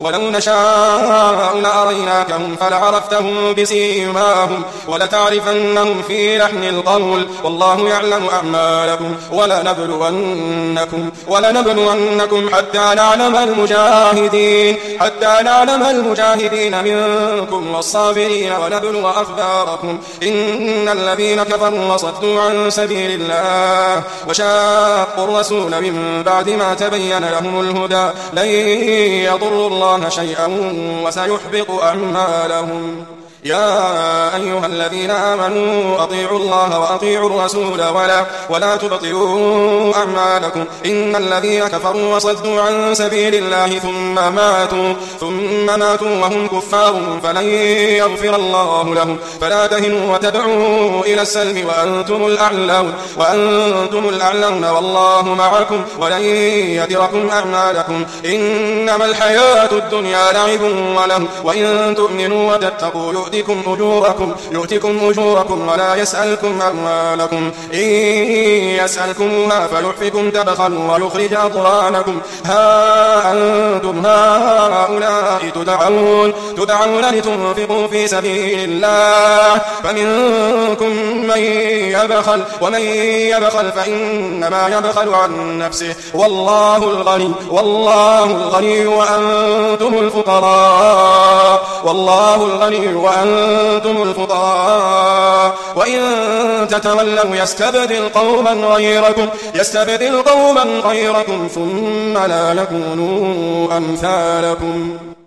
ولو نشاء لأريناكهم فلعرفتهم بسيماهم ولتعرفنهم في لحن القول والله يعلم أعمالكم ولنبلونكم حتى نعلم المجاهدين منكم والصابرين ونبلو أخباركم إن الذين كفروا وصدوا عن سبيل الله وشاقوا الرسول من بعد ما تبين لهم الهدى لن يضروا الله شيئا وسيحبط أعمالهم. يا أيها الذين آمنوا أطيعوا الله وأطيعوا الرسول ولا تبطلوا أعمالكم إن الذين كفروا وصدوا عن سبيل الله ثم ماتوا وهم كفار فلن يغفر الله لهم فلا تهنوا وتدعوا إلى السلم وأنتم الأعلون والله معكم ولن يتركم أعمالكم إنما الحياة الدنيا لعب وله وإن تؤمنوا وتتقوا يؤتكم أجوركم ولا يسألكم أموالكم إن يسألكموها فيحفكم تبخلوا ويخرج أضغانكم ها أنتم هؤلاء تدعون لتنفقوا في سبيل الله فمنكم من يبخل ومن يبخل فإنما يبخل عن نفسه والله الغني وأنتم الفقراء وإن تتولوا يستبدل قوما غيركم ثم لا يكونوا أمثالكم.